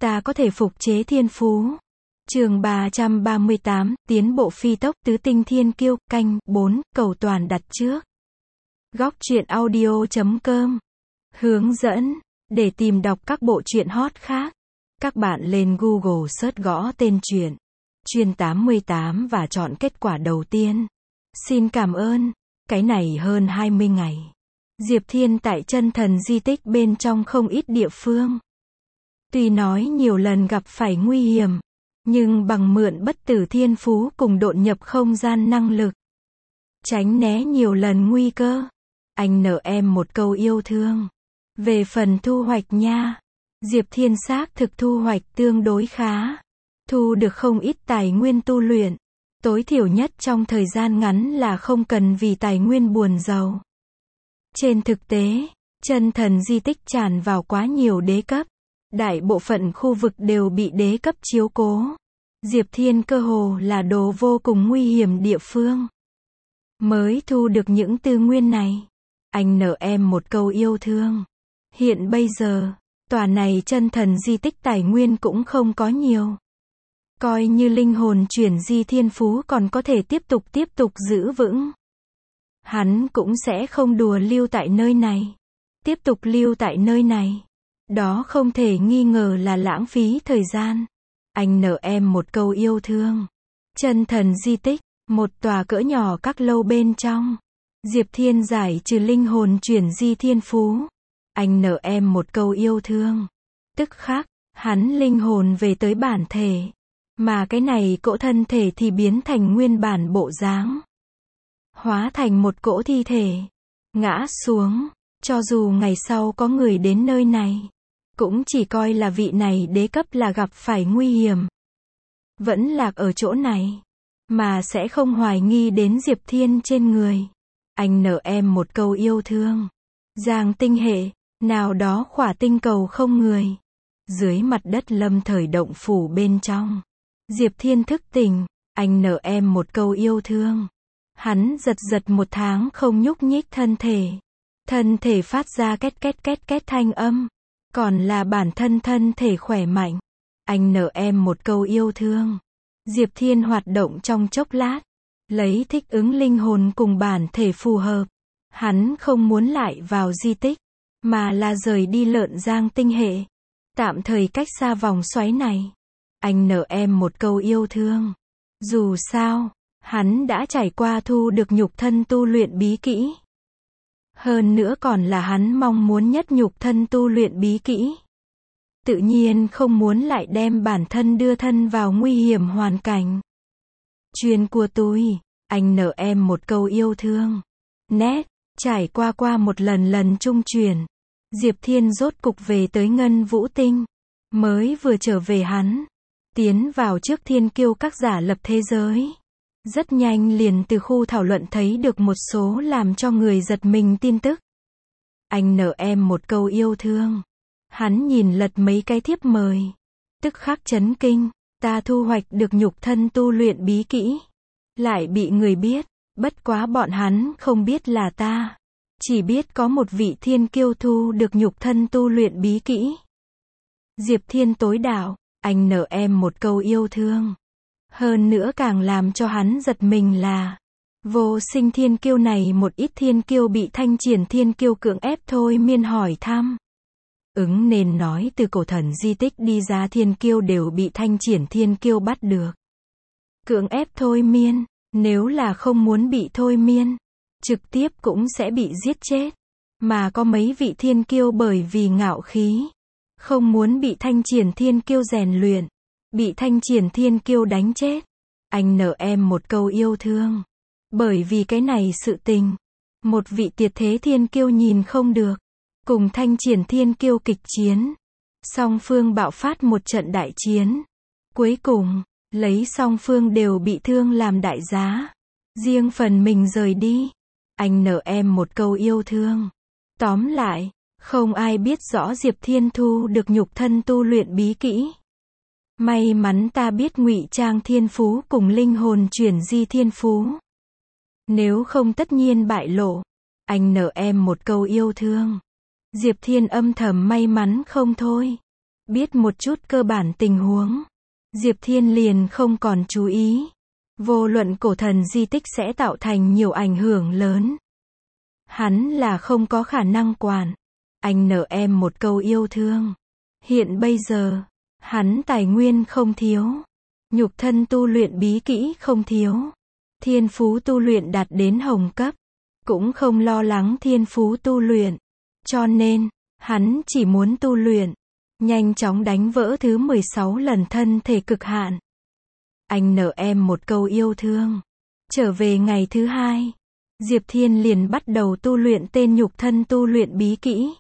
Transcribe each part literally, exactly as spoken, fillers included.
ta có thể phục chế thiên phú. Chương ba trăm ba mươi tám, tiến bộ phi tốc tứ tinh thiên kiêu, canh bốn, cầu toàn đặt trước. Góc truyện audio chấm com. Hướng dẫn, để tìm đọc các bộ truyện hot khác, các bạn lên Google search gõ tên truyện Truyện tám mươi tám và chọn kết quả đầu tiên. Xin cảm ơn. Cái này hơn hai mươi ngày. Diệp Thiên tại chân thần di tích bên trong không ít địa phương. Tuy nói nhiều lần gặp phải nguy hiểm, nhưng bằng mượn bất tử thiên phú cùng độn nhập không gian năng lực, tránh né nhiều lần nguy cơ. Anh nợ em một câu yêu thương. Về phần thu hoạch nha, Diệp Thiên xác thực thu hoạch tương đối khá. Thu được không ít tài nguyên tu luyện. Tối thiểu nhất trong thời gian ngắn là không cần vì tài nguyên buồn giàu. Trên thực tế, chân thần di tích tràn vào quá nhiều đế cấp. Đại bộ phận khu vực đều bị đế cấp chiếu cố. Diệp Thiên cơ hồ là đồ vô cùng nguy hiểm địa phương. Mới thu được những tư nguyên này. Anh nợ em một câu yêu thương. Hiện bây giờ, tòa này chân thần di tích tài nguyên cũng không có nhiều. Coi như linh hồn chuyển di thiên phú còn có thể tiếp tục tiếp tục giữ vững. Hắn cũng sẽ không đùa lưu tại nơi này. Tiếp tục lưu tại nơi này. Đó không thể nghi ngờ là lãng phí thời gian. Anh nợ em một câu yêu thương. Chân thần di tích, một tòa cỡ nhỏ các lâu bên trong. Diệp Thiên giải trừ linh hồn chuyển di thiên phú. Anh nợ em một câu yêu thương. Tức khắc, hắn linh hồn về tới bản thể. Mà cái này cỗ thân thể thì biến thành nguyên bản bộ dáng. Hóa thành một cỗ thi thể. Ngã xuống. Cho dù ngày sau có người đến nơi này, cũng chỉ coi là vị này đế cấp là gặp phải nguy hiểm. Vẫn lạc ở chỗ này. Mà sẽ không hoài nghi đến Diệp Thiên trên người. Anh nợ em một câu yêu thương. Giang tinh hệ, nào đó khỏa tinh cầu không người. Dưới mặt đất lâm thời động phủ bên trong. Diệp Thiên thức tỉnh. Anh nợ em một câu yêu thương. Hắn giật giật một tháng không nhúc nhích thân thể. Thân thể phát ra két két két két thanh âm. Còn là bản thân thân thể khỏe mạnh. Anh nợ em một câu yêu thương. Diệp Thiên hoạt động trong chốc lát. Lấy thích ứng linh hồn cùng bản thể phù hợp. Hắn không muốn lại vào di tích, mà là rời đi lợn giang tinh hệ. Tạm thời cách xa vòng xoáy này. Anh nợ em một câu yêu thương. Dù sao, hắn đã trải qua thu được nhục thân tu luyện bí kỹ. Hơn nữa còn là hắn mong muốn nhất nhục thân tu luyện bí kỹ. Tự nhiên không muốn lại đem bản thân đưa thân vào nguy hiểm hoàn cảnh. Chuyên của tôi, anh nợ em một câu yêu thương. Nét, trải qua qua một lần lần trung chuyển. Diệp Thiên rốt cục về tới Ngân Vũ Tinh. Mới vừa trở về hắn. Tiến vào trước thiên kiêu các giả lập thế giới. Rất nhanh liền từ khu thảo luận thấy được một số làm cho người giật mình tin tức. Anh nợ em một câu yêu thương. Hắn nhìn lật mấy cái thiếp mời. Tức khắc chấn kinh. Ta thu hoạch được nhục thân tu luyện bí kỹ. Lại bị người biết. Bất quá bọn hắn không biết là ta. Chỉ biết có một vị thiên kiêu thu được nhục thân tu luyện bí kỹ. Diệp Thiên tối đạo. Anh nợ em một câu yêu thương. Hơn nữa càng làm cho hắn giật mình là vô sinh thiên kiêu này một ít thiên kiêu bị thanh triển thiên kiêu cưỡng ép thôi miên hỏi thăm. Ứng nên nói từ cổ thần di tích đi ra thiên kiêu đều bị thanh triển thiên kiêu bắt được. Cưỡng ép thôi miên, nếu là không muốn bị thôi miên, trực tiếp cũng sẽ bị giết chết. Mà có mấy vị thiên kiêu bởi vì ngạo khí, không muốn bị thanh triển thiên kiêu rèn luyện, bị thanh triển thiên kiêu đánh chết. Anh nợ em một câu yêu thương. Bởi vì cái này sự tình, một vị tiệt thế thiên kiêu nhìn không được, cùng thanh triển thiên kiêu kịch chiến. Song phương bạo phát một trận đại chiến. Cuối cùng, lấy song phương đều bị thương làm đại giá. Riêng phần mình rời đi. Anh nợ em một câu yêu thương. Tóm lại, không ai biết rõ Diệp Thiên thu được nhục thân tu luyện bí kỹ. May mắn ta biết ngụy trang thiên phú cùng linh hồn chuyển di thiên phú. Nếu không tất nhiên bại lộ. Anh nợ em một câu yêu thương. Diệp Thiên âm thầm may mắn không thôi. Biết một chút cơ bản tình huống, Diệp Thiên liền không còn chú ý. Vô luận cổ thần di tích sẽ tạo thành nhiều ảnh hưởng lớn, hắn là không có khả năng quản. Anh nợ em một câu yêu thương. Hiện bây giờ, hắn tài nguyên không thiếu, nhục thân tu luyện bí kỹ không thiếu, thiên phú tu luyện đạt đến hồng cấp, cũng không lo lắng thiên phú tu luyện. Cho nên, hắn chỉ muốn tu luyện, nhanh chóng đánh vỡ thứ mười sáu lần thân thể cực hạn. Anh nợ em một câu yêu thương. Trở về ngày thứ hai, Diệp Thiên liền bắt đầu tu luyện tên nhục thân tu luyện bí kỹ.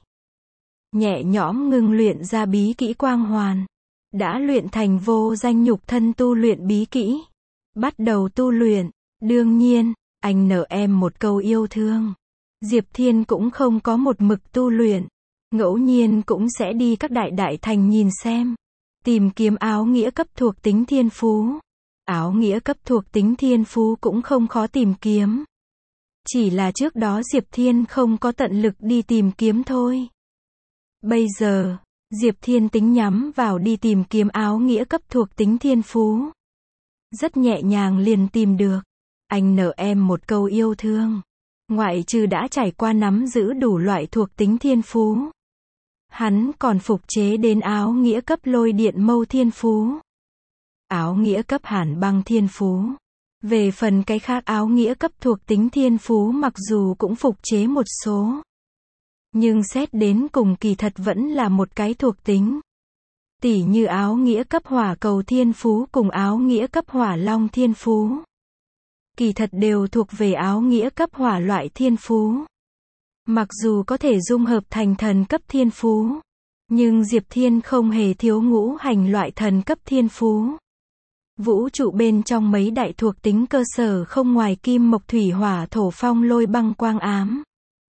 Nhẹ nhõm ngưng luyện ra bí kỹ quang hoàn. Đã luyện thành vô danh nhục thân tu luyện bí kỹ. Bắt đầu tu luyện. Đương nhiên, anh nợ em một câu yêu thương. Diệp Thiên cũng không có một mực tu luyện. Ngẫu nhiên cũng sẽ đi các đại đại thành nhìn xem. Tìm kiếm áo nghĩa cấp thuộc tính thiên phú. Áo nghĩa cấp thuộc tính thiên phú cũng không khó tìm kiếm. Chỉ là trước đó Diệp Thiên không có tận lực đi tìm kiếm thôi. Bây giờ, Diệp Thiên tính nhắm vào đi tìm kiếm áo nghĩa cấp thuộc tính thiên phú. Rất nhẹ nhàng liền tìm được. Anh nợ em một câu yêu thương. Ngoại trừ đã trải qua nắm giữ đủ loại thuộc tính thiên phú, hắn còn phục chế đến áo nghĩa cấp lôi điện mâu thiên phú. Áo nghĩa cấp hàn băng thiên phú. Về phần cái khác áo nghĩa cấp thuộc tính thiên phú mặc dù cũng phục chế một số, nhưng xét đến cùng kỳ thật vẫn là một cái thuộc tính. Tỉ như áo nghĩa cấp hỏa cầu thiên phú cùng áo nghĩa cấp hỏa long thiên phú. Kỳ thật đều thuộc về áo nghĩa cấp hỏa loại thiên phú. Mặc dù có thể dung hợp thành thần cấp thiên phú, nhưng Diệp Thiên không hề thiếu ngũ hành loại thần cấp thiên phú. Vũ trụ bên trong mấy đại thuộc tính cơ sở không ngoài kim mộc thủy hỏa thổ phong lôi băng quang ám.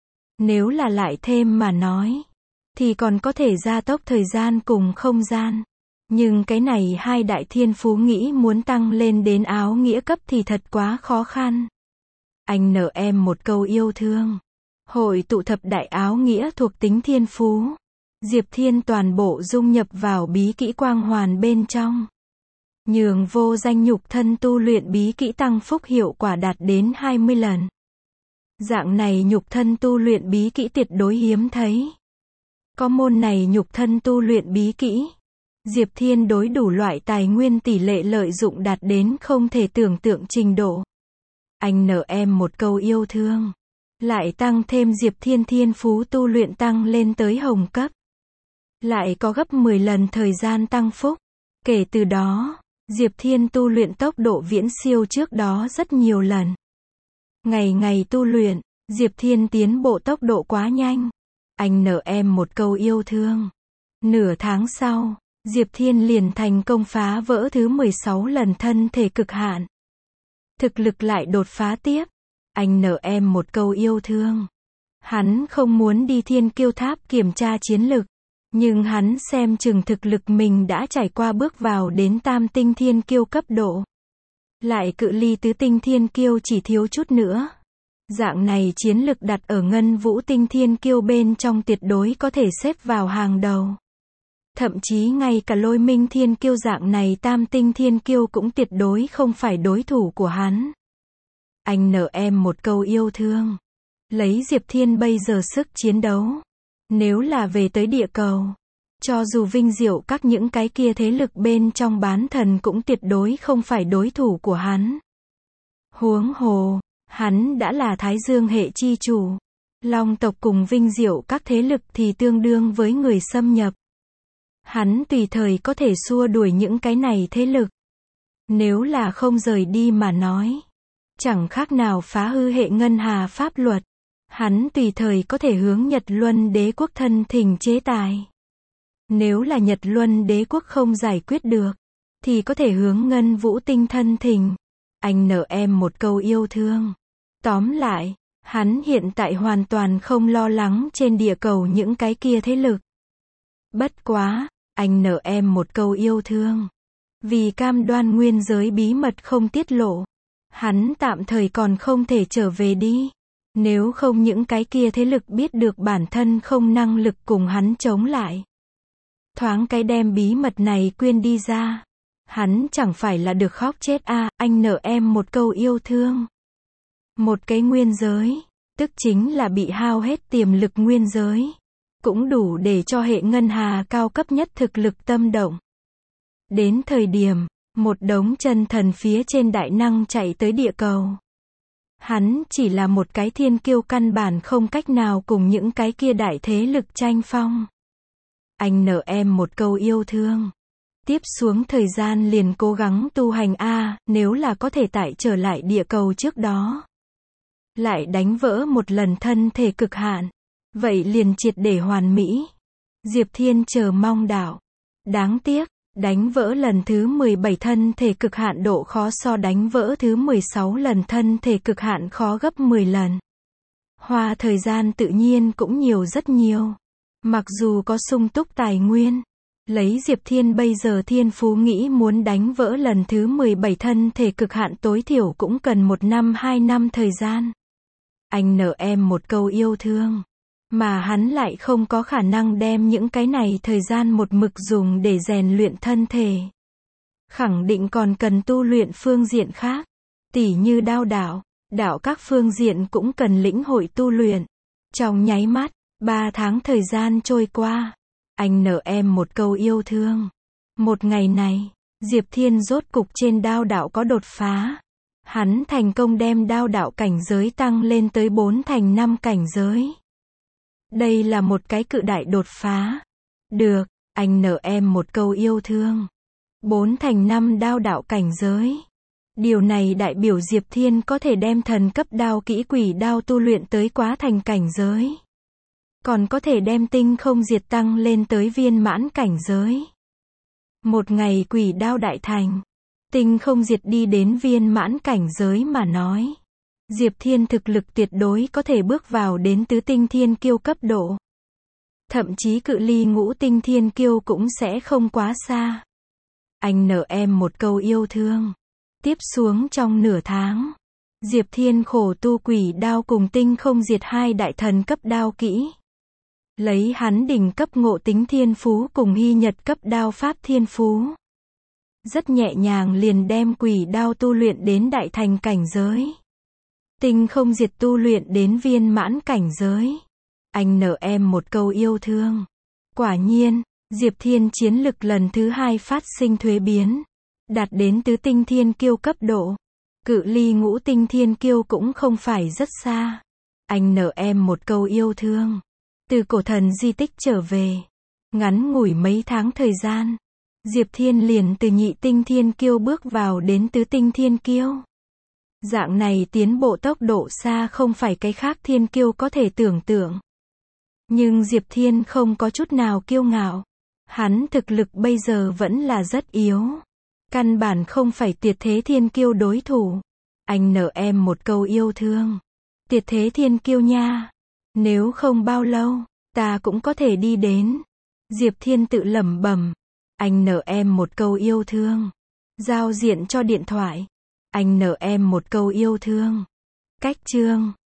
Nếu là lại thêm mà nói, thì còn có thể gia tốc thời gian cùng không gian. Nhưng cái này hai đại thiên phú nghĩ muốn tăng lên đến áo nghĩa cấp thì thật quá khó khăn. Anh nợ em một câu yêu thương. Hội tụ thập đại áo nghĩa thuộc tính thiên phú. Diệp Thiên toàn bộ dung nhập vào bí kỹ quang hoàn bên trong. Nhường vô danh nhục thân tu luyện bí kỹ tăng phúc hiệu quả đạt đến hai mươi lần. Dạng này nhục thân tu luyện bí kỹ tuyệt đối hiếm thấy. Có môn này nhục thân tu luyện bí kỹ, Diệp Thiên đối đủ loại tài nguyên tỷ lệ lợi dụng đạt đến không thể tưởng tượng trình độ. Anh nợ em một câu yêu thương. Lại tăng thêm Diệp Thiên thiên phú tu luyện tăng lên tới hồng cấp. Lại có gấp mười lần thời gian tăng phúc. Kể từ đó, Diệp Thiên tu luyện tốc độ viễn siêu trước đó rất nhiều lần. Ngày ngày tu luyện, Diệp Thiên tiến bộ tốc độ quá nhanh. Anh nợ em một câu yêu thương. Nửa tháng sau, Diệp Thiên liền thành công phá vỡ thứ mười sáu lần thân thể cực hạn. Thực lực lại đột phá tiếp. Anh nợ em một câu yêu thương. Hắn không muốn đi thiên kiêu tháp kiểm tra chiến lực, nhưng hắn xem chừng thực lực mình đã trải qua bước vào đến tam tinh thiên kiêu cấp độ. Lại cự ly tứ tinh thiên kiêu chỉ thiếu chút nữa. Dạng này chiến lực đặt ở ngân vũ tinh thiên kiêu bên trong tuyệt đối có thể xếp vào hàng đầu. Thậm chí ngay cả lôi minh thiên kiêu dạng này tam tinh thiên kiêu cũng tuyệt đối không phải đối thủ của hắn. Anh nợ em một câu yêu thương. Lấy Diệp Thiên bây giờ sức chiến đấu, nếu là về tới địa cầu, cho dù vinh diệu các những cái kia thế lực bên trong bán thần cũng tuyệt đối không phải đối thủ của hắn. Huống hồ, hắn đã là Thái Dương hệ chi chủ. Long tộc cùng vinh diệu các thế lực thì tương đương với người xâm nhập. Hắn tùy thời có thể xua đuổi những cái này thế lực. Nếu là không rời đi mà nói, chẳng khác nào phá hư hệ ngân hà pháp luật. Hắn tùy thời có thể hướng Nhật Luân đế quốc thân thỉnh chế tài. Nếu là Nhật Luân đế quốc không giải quyết được, thì có thể hướng Ngân Vũ tinh thân thỉnh. Anh nợ em một câu yêu thương. Tóm lại, hắn hiện tại hoàn toàn không lo lắng trên địa cầu những cái kia thế lực. Bất quá, anh nợ em một câu yêu thương. Vì cam đoan nguyên giới bí mật không tiết lộ, hắn tạm thời còn không thể trở về đi. Nếu không những cái kia thế lực biết được bản thân không năng lực cùng hắn chống lại, thoáng cái đem bí mật này quyên đi ra. Hắn chẳng phải là được khóc chết à, anh nợ em một câu yêu thương. Một cái nguyên giới, tức chính là bị hao hết tiềm lực nguyên giới. Cũng đủ để cho hệ ngân hà cao cấp nhất thực lực tâm động. Đến thời điểm, một đống chân thần phía trên đại năng chạy tới địa cầu. Hắn chỉ là một cái thiên kiêu căn bản không cách nào cùng những cái kia đại thế lực tranh phong. Anh nợ em một câu yêu thương. Tiếp xuống thời gian liền cố gắng tu hành a, nếu là có thể tại trở lại địa cầu trước đó. Lại đánh vỡ một lần thân thể cực hạn. Vậy liền triệt để hoàn mỹ. Diệp Thiên chờ mong đạo. Đáng tiếc, đánh vỡ lần thứ mười bảy thân thể cực hạn độ khó so đánh vỡ thứ mười sáu lần thân thể cực hạn khó gấp mười lần. Hoa thời gian tự nhiên cũng nhiều rất nhiều. Mặc dù có sung túc tài nguyên. Lấy Diệp Thiên bây giờ thiên phú nghĩ muốn đánh vỡ lần thứ mười bảy thân thể cực hạn tối thiểu cũng cần một năm hai năm thời gian. Anh nợ em một câu yêu thương. Mà hắn lại không có khả năng đem những cái này thời gian một mực dùng để rèn luyện thân thể. Khẳng định còn cần tu luyện phương diện khác. Tỉ như đao đạo, đạo các phương diện cũng cần lĩnh hội tu luyện. Trong nháy mắt, ba tháng thời gian trôi qua. Anh nợ em một câu yêu thương. Một ngày này, Diệp Thiên rốt cục trên đao đạo có đột phá. Hắn thành công đem đao đạo cảnh giới tăng lên tới bốn thành năm cảnh giới. Đây là một cái cự đại đột phá. Được, anh nợ em một câu yêu thương. Bốn thành năm đao đạo cảnh giới. Điều này đại biểu Diệp Thiên có thể đem thần cấp đao kỹ quỷ đao tu luyện tới quá thành cảnh giới. Còn có thể đem tinh không diệt tăng lên tới viên mãn cảnh giới. Một ngày quỷ đao đại thành. Tinh không diệt đi đến viên mãn cảnh giới mà nói. Diệp Thiên thực lực tuyệt đối có thể bước vào đến tứ tinh thiên kiêu cấp độ. Thậm chí cự ly ngũ tinh thiên kiêu cũng sẽ không quá xa. Anh nợ em một câu yêu thương. Tiếp xuống trong nửa tháng, Diệp Thiên khổ tu quỷ đao cùng tinh không diệt hai đại thần cấp đao kỹ. Lấy hắn đỉnh cấp ngộ tính thiên phú cùng hy nhật cấp đao pháp thiên phú. Rất nhẹ nhàng liền đem quỷ đao tu luyện đến đại thành cảnh giới. Tinh không diệt tu luyện đến viên mãn cảnh giới. Anh nợ em một câu yêu thương. Quả nhiên, Diệp Thiên chiến lực lần thứ hai phát sinh thuế biến. Đạt đến tứ tinh thiên kiêu cấp độ. Cự ly ngũ tinh thiên kiêu cũng không phải rất xa. Anh nợ em một câu yêu thương. Từ cổ thần di tích trở về. Ngắn ngủi mấy tháng thời gian. Diệp Thiên liền từ nhị tinh thiên kiêu bước vào đến tứ tinh thiên kiêu. Dạng này tiến bộ tốc độ xa không phải cái khác thiên kiêu có thể tưởng tượng. Nhưng Diệp Thiên không có chút nào kiêu ngạo. Hắn thực lực bây giờ vẫn là rất yếu. Căn bản không phải tuyệt thế thiên kiêu đối thủ. Anh nợ em một câu yêu thương. Tuyệt thế thiên kiêu nha. Nếu không bao lâu, ta cũng có thể đi đến. Diệp Thiên tự lẩm bẩm. Anh nợ em một câu yêu thương. Giao diện cho điện thoại. Anh nợ em một câu yêu thương. Cách chương